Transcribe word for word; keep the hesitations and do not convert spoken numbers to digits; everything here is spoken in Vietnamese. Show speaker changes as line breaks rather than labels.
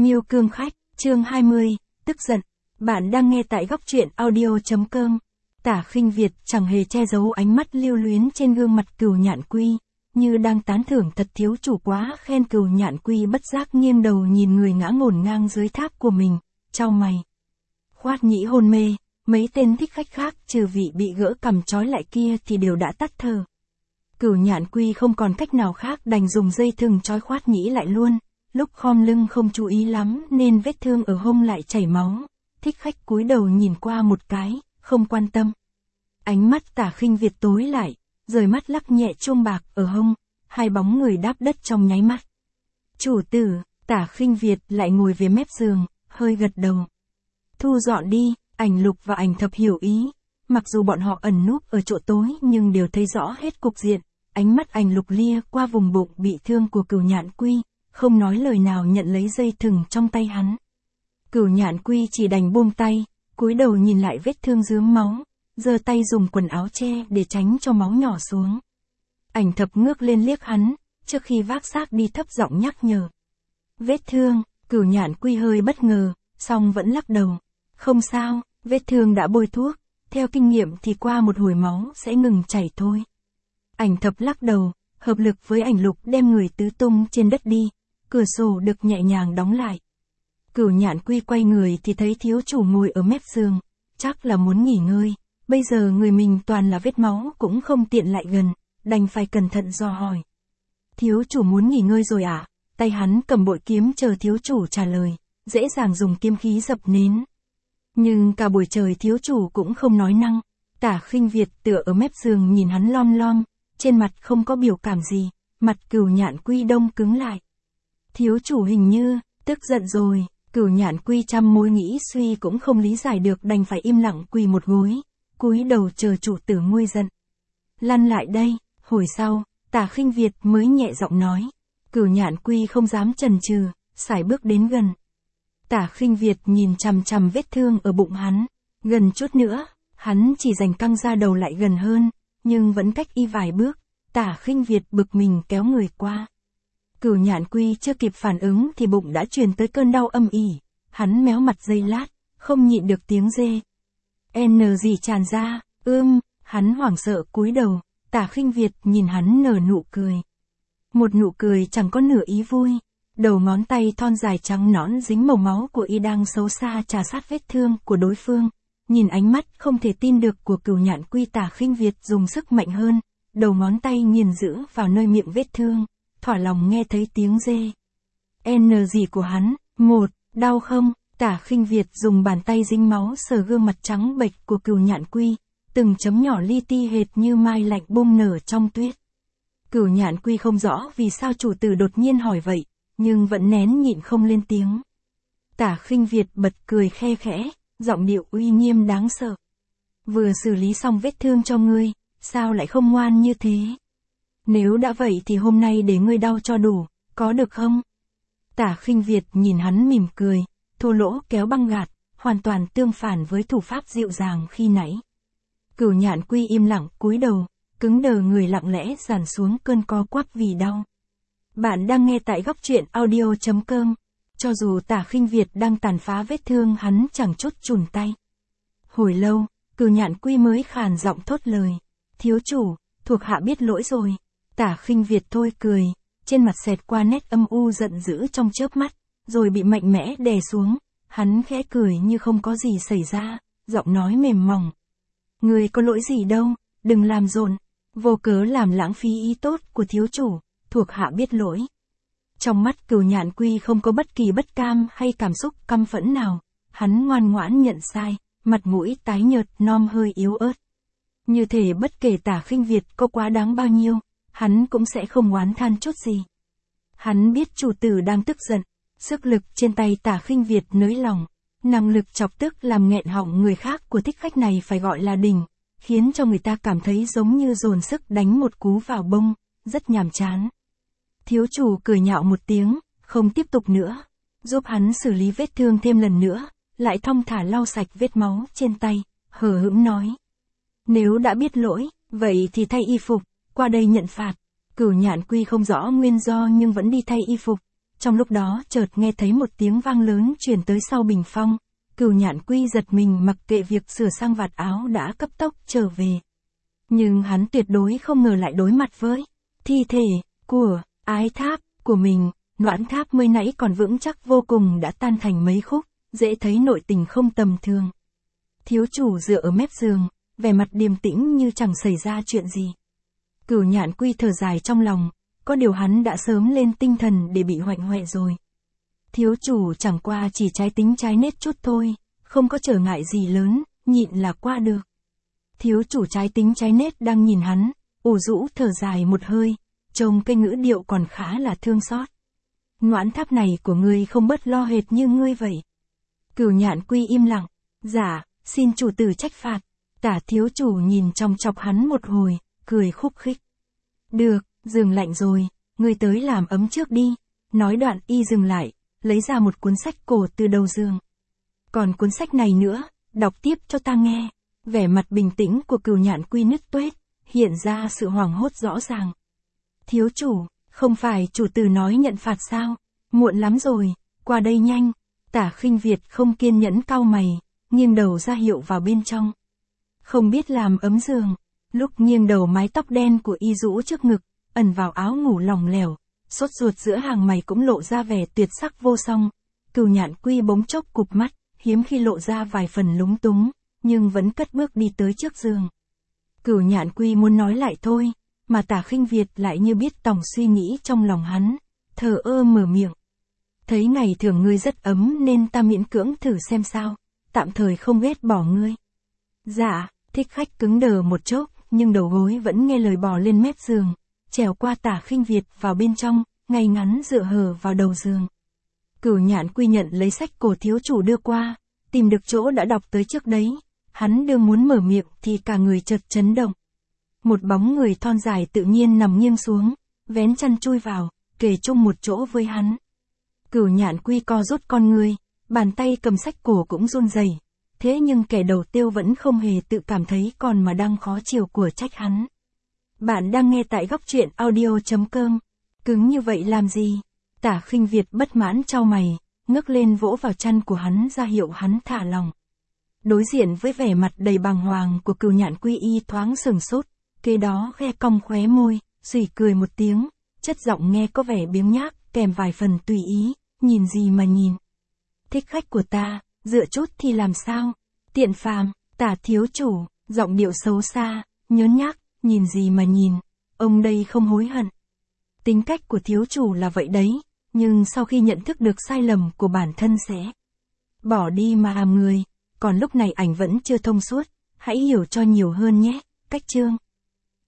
Miêu Cương Khách, chương hai mươi, tức giận. Bạn đang nghe tại góc truyện audio.com. Tả Khinh Việt chẳng hề che giấu ánh mắt lưu luyến trên gương mặt Cửu Nhạn Quy, như đang tán thưởng thật thiếu chủ quá khen. Cửu Nhạn Quy bất giác nghiêng đầu nhìn người ngã ngổn ngang dưới tháp của mình, chau mày. Khoát Nhĩ hôn mê, mấy tên thích khách khác trừ vị bị gỡ cằm trói lại kia thì đều đã tắt thở. Cửu Nhạn Quy không còn cách nào khác đành dùng dây thừng trói Khoát Nhĩ lại luôn. Lúc khom lưng không chú ý lắm nên vết thương ở hông lại chảy máu. Thích khách cúi đầu nhìn qua một cái, không quan tâm. Ánh mắt Tả Khinh Việt tối lại, rời mắt lắc nhẹ chuông bạc ở hông, hai bóng người đáp đất trong nháy mắt. Chủ tử, Tả Khinh Việt lại ngồi về mép giường, hơi gật đầu. Thu dọn đi. Ảnh Lục và Ảnh Thập hiểu ý. Mặc dù bọn họ ẩn núp ở chỗ tối nhưng đều thấy rõ hết cục diện. Ánh mắt Ảnh Lục lia qua vùng bụng bị thương của Cửu Nhạn Quy, không nói lời nào nhận lấy dây thừng trong tay hắn. Cửu Nhạn Quy chỉ đành buông tay, cúi đầu nhìn lại vết thương rướm máu, giơ tay dùng quần áo che để tránh cho máu nhỏ xuống. Ảnh Thập ngước lên liếc hắn, trước khi vác xác đi thấp giọng nhắc nhở. Vết thương. Cửu Nhạn Quy hơi bất ngờ, song vẫn lắc đầu. Không sao, vết thương đã bôi thuốc, theo kinh nghiệm thì qua một hồi máu sẽ ngừng chảy thôi. Ảnh Thập lắc đầu, hợp lực với Ảnh Lục đem người tứ tung trên đất đi, cửa sổ được nhẹ nhàng đóng lại. Cửu Nhạn Quy quay người thì thấy thiếu chủ ngồi ở mép giường, chắc là muốn nghỉ ngơi, bây giờ người mình toàn là vết máu cũng không tiện lại gần, đành phải cẩn thận dò hỏi. Thiếu chủ muốn nghỉ ngơi rồi à? Tay hắn cầm bội kiếm chờ thiếu chủ trả lời, dễ dàng dùng kiếm khí dập nến. Nhưng cả buổi trời thiếu chủ cũng không nói năng. Tả Khinh Việt tựa ở mép giường nhìn hắn lom lom, trên mặt không có biểu cảm gì, mặt Cửu Nhạn Quy đông cứng lại. Thiếu chủ hình như tức giận rồi. Cửu Nhạn Quy trăm mối nghĩ suy cũng không lý giải được đành phải im lặng quỳ một gối, cúi đầu chờ chủ tử nguôi giận. Lăn lại đây. Hồi sau, Tả Khinh Việt mới nhẹ giọng nói. Cửu Nhạn Quy không dám chần chừ, sải bước đến gần. Tả Khinh Việt nhìn chằm chằm vết thương ở bụng hắn, gần chút nữa, hắn chỉ dành căng ra đầu lại gần hơn, nhưng vẫn cách y vài bước. Tả Khinh Việt bực mình kéo người qua. Cửu Nhạn Quy chưa kịp phản ứng thì bụng đã truyền tới cơn đau âm ỉ, hắn méo mặt giây lát, không nhịn được tiếng rê. N gì tràn ra, ưm, hắn hoảng sợ cúi đầu, Tả Khinh Việt nhìn hắn nở nụ cười. Một nụ cười chẳng có nửa ý vui, đầu ngón tay thon dài trắng nõn dính màu máu của y đang xấu xa trà sát vết thương của đối phương. Nhìn ánh mắt không thể tin được của Cửu Nhạn Quy, Tả Khinh Việt dùng sức mạnh hơn, đầu ngón tay nghiền giữ vào nơi miệng vết thương. Thỏa lòng nghe thấy tiếng rê. N gì của hắn. Một, đau không? Tả Khinh Việt dùng bàn tay dính máu sờ gương mặt trắng bệch của Cửu Nhạn Quy, từng chấm nhỏ li ti hệt như mai lạnh bung nở trong tuyết. Cửu Nhạn Quy không rõ vì sao chủ tử đột nhiên hỏi vậy, nhưng vẫn nén nhịn không lên tiếng. Tả Khinh Việt bật cười khe khẽ, giọng điệu uy nghiêm đáng sợ. Vừa xử lý xong vết thương cho ngươi, sao lại không ngoan như thế? Nếu đã vậy thì hôm nay để ngươi đau cho đủ, có được không? Tả Khinh Việt nhìn hắn mỉm cười, thô lỗ kéo băng gạt, hoàn toàn tương phản với thủ pháp dịu dàng khi nãy. Cửu Nhạn Quy im lặng cúi đầu, cứng đờ người lặng lẽ dàn xuống cơn co quắp vì đau. Bạn đang nghe tại góc truyện audio.com. Cho dù Tả Khinh Việt đang tàn phá vết thương hắn chẳng chút chùn tay. Hồi lâu, Cửu Nhạn Quy mới khàn giọng thốt lời. Thiếu chủ, thuộc hạ biết lỗi rồi. Tả Khinh Việt thôi cười, trên mặt xẹt qua nét âm u giận dữ trong chớp mắt, rồi bị mạnh mẽ đè xuống. Hắn khẽ cười như không có gì xảy ra, giọng nói mềm mỏng. Người có lỗi gì đâu, đừng làm rộn, vô cớ làm lãng phí ý tốt của thiếu chủ, thuộc hạ biết lỗi. Trong mắt Cửu Nhạn Quy không có bất kỳ bất cam hay cảm xúc căm phẫn nào, hắn ngoan ngoãn nhận sai, mặt mũi tái nhợt nom hơi yếu ớt. Như thể bất kể Tả Khinh Việt có quá đáng bao nhiêu, hắn cũng sẽ không oán than chút gì. Hắn biết chủ tử đang tức giận, sức lực trên tay Tả Khinh Việt nới lỏng, năng lực chọc tức làm nghẹn họng người khác của thích khách này phải gọi là đỉnh, khiến cho người ta cảm thấy giống như dồn sức đánh một cú vào bông, rất nhàm chán. Thiếu chủ cười nhạo một tiếng, không tiếp tục nữa, giúp hắn xử lý vết thương thêm lần nữa, lại thong thả lau sạch vết máu trên tay, hờ hững nói. Nếu đã biết lỗi, vậy thì thay y phục, qua đây nhận phạt. Cửu Nhạn Quy không rõ nguyên do nhưng vẫn đi thay y phục. Trong lúc đó chợt nghe thấy một tiếng vang lớn truyền tới sau bình phong, Cửu Nhạn Quy giật mình mặc kệ việc sửa sang vạt áo đã cấp tốc trở về. Nhưng hắn tuyệt đối không ngờ lại đối mặt với thi thể của Ái Tháp của mình. Noãn Tháp mới nãy còn vững chắc vô cùng đã tan thành mấy khúc, dễ thấy nội tình không tầm thường. Thiếu chủ dựa ở mép giường, vẻ mặt điềm tĩnh như chẳng xảy ra chuyện gì. Cửu Nhạn Quy thở dài trong lòng, có điều hắn đã sớm lên tinh thần để bị hoạnh hoẹ rồi. Thiếu chủ chẳng qua chỉ trái tính trái nết chút thôi, không có trở ngại gì lớn, nhịn là qua được. Thiếu chủ trái tính trái nết đang nhìn hắn, ủ rũ thở dài một hơi, trông cái ngữ điệu còn khá là thương xót. Noãn Tháp này của ngươi không bớt lo hệt như ngươi vậy. Cửu Nhạn Quy im lặng, dạ, xin chủ tử trách phạt. Tả thiếu chủ nhìn trong chọc hắn một hồi, cười khúc khích. Được, giường lạnh rồi, ngươi tới làm ấm trước đi. Nói đoạn y dừng lại, lấy ra một cuốn sách cổ từ đầu giường. Còn cuốn sách này nữa, đọc tiếp cho ta nghe. Vẻ mặt bình tĩnh của Cửu Nhạn Quy nứt toét, hiện ra sự hoảng hốt rõ ràng. Thiếu chủ, không phải chủ tử nói nhận phạt sao? Muộn lắm rồi, qua đây nhanh. Tả Khinh Việt không kiên nhẫn cau mày, nghiêng đầu ra hiệu vào bên trong. Không biết làm ấm giường, lúc nghiêng đầu mái tóc đen của y rũ trước ngực, ẩn vào áo ngủ lỏng lẻo, sốt ruột giữa hàng mày cũng lộ ra vẻ tuyệt sắc vô song. Cửu Nhạn Quy bỗng chốc cụp mắt, hiếm khi lộ ra vài phần lúng túng, nhưng vẫn cất bước đi tới trước giường. Cửu Nhạn Quy muốn nói lại thôi, mà Tả Khinh Việt lại như biết tổng suy nghĩ trong lòng hắn, thờ ơ mở miệng. Thấy ngày thường ngươi rất ấm nên ta miễn cưỡng thử xem sao, tạm thời không ghét bỏ ngươi. Dạ, Thích Khách cứng đờ một chốc, nhưng đầu gối vẫn nghe lời bò lên mép giường, trèo qua Tả Khinh Việt vào bên trong, ngay ngắn dựa hờ vào đầu giường. Cửu Nhạn Quy nhận lấy sách cổ thiếu chủ đưa qua, tìm được chỗ đã đọc tới trước đấy, hắn đương muốn mở miệng thì cả người chợt chấn động. Một bóng người thon dài tự nhiên nằm nghiêng xuống, vén chăn chui vào, kề chung một chỗ với hắn. Cửu Nhạn Quy co rút con người, bàn tay cầm sách cổ cũng run rẩy. Thế nhưng kẻ đầu tiêu vẫn không hề tự cảm thấy còn mà đang khó chịu của trách hắn. Bạn đang nghe tại góc truyện audio chấm com. Cứng như vậy làm gì? Tả Khinh Việt bất mãn chau mày, ngước lên vỗ vào chăn của hắn ra hiệu hắn thả lòng. Đối diện với vẻ mặt đầy bàng hoàng của Cửu Nhạn Quy y thoáng sừng sốt, kế đó khe cong khóe môi, xùy cười một tiếng, chất giọng nghe có vẻ biếng nhác, kèm vài phần tùy ý, nhìn gì mà nhìn. Thích khách của ta, dựa chút thì làm sao? Tiện phàm, Tả thiếu chủ, giọng điệu xấu xa, nhớn nhác, nhìn gì mà nhìn, ông đây không hối hận. Tính cách của thiếu chủ là vậy đấy, nhưng sau khi nhận thức được sai lầm của bản thân sẽ bỏ đi mà làm người, còn lúc này ảnh vẫn chưa thông suốt, hãy hiểu cho nhiều hơn nhé. Cách chương